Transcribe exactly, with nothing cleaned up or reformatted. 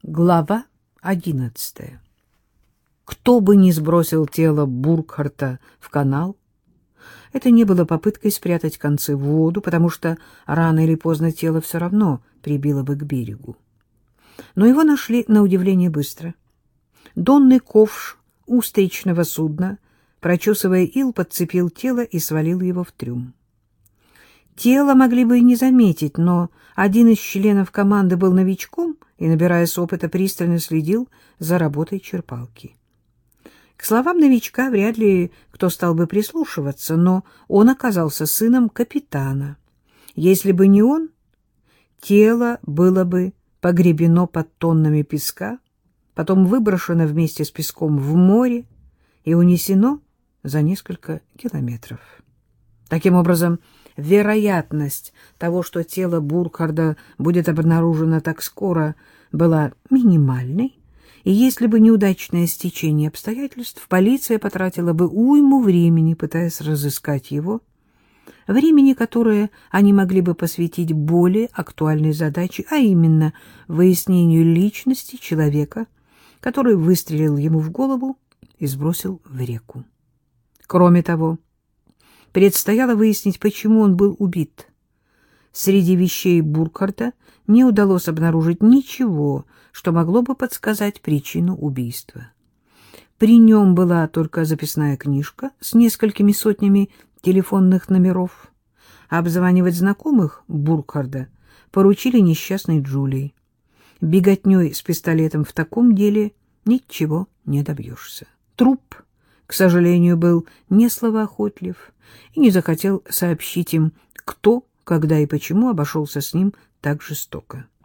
Глава одиннадцатая. Кто бы ни сбросил тело Буркхарта в канал, это не было попыткой спрятать концы в воду, потому что рано или поздно тело все равно прибило бы к берегу. Но его нашли на удивление быстро. Донный ковш устричного судна, прочесывая ил, подцепил тело и свалил его в трюм. Тело могли бы и не заметить, но один из членов команды был новичком и, набираясь опыта, пристально следил за работой черпалки. К словам новичка вряд ли кто стал бы прислушиваться, но он оказался сыном капитана. Если бы не он, тело было бы погребено под тоннами песка, потом выброшено вместе с песком в море и унесено за несколько километров. Таким образом, вероятность того, что тело Буркхарда будет обнаружено так скоро, была минимальной, и если бы неудачное стечение обстоятельств, полиция потратила бы уйму времени, пытаясь разыскать его, времени, которое они могли бы посвятить более актуальной задаче, а именно выяснению личности человека, который выстрелил ему в голову и сбросил в реку. Кроме того, предстояло выяснить, почему он был убит. Среди вещей Буркхарта не удалось обнаружить ничего, что могло бы подсказать причину убийства. При нем была только записная книжка с несколькими сотнями телефонных номеров. Обзванивать знакомых Буркхарда поручили несчастной Джулии. Беготней с пистолетом в таком деле ничего не добьешься. Труп, к сожалению, был не словоохотлив и не захотел сообщить им, кто, когда и почему обошелся с ним так жестоко.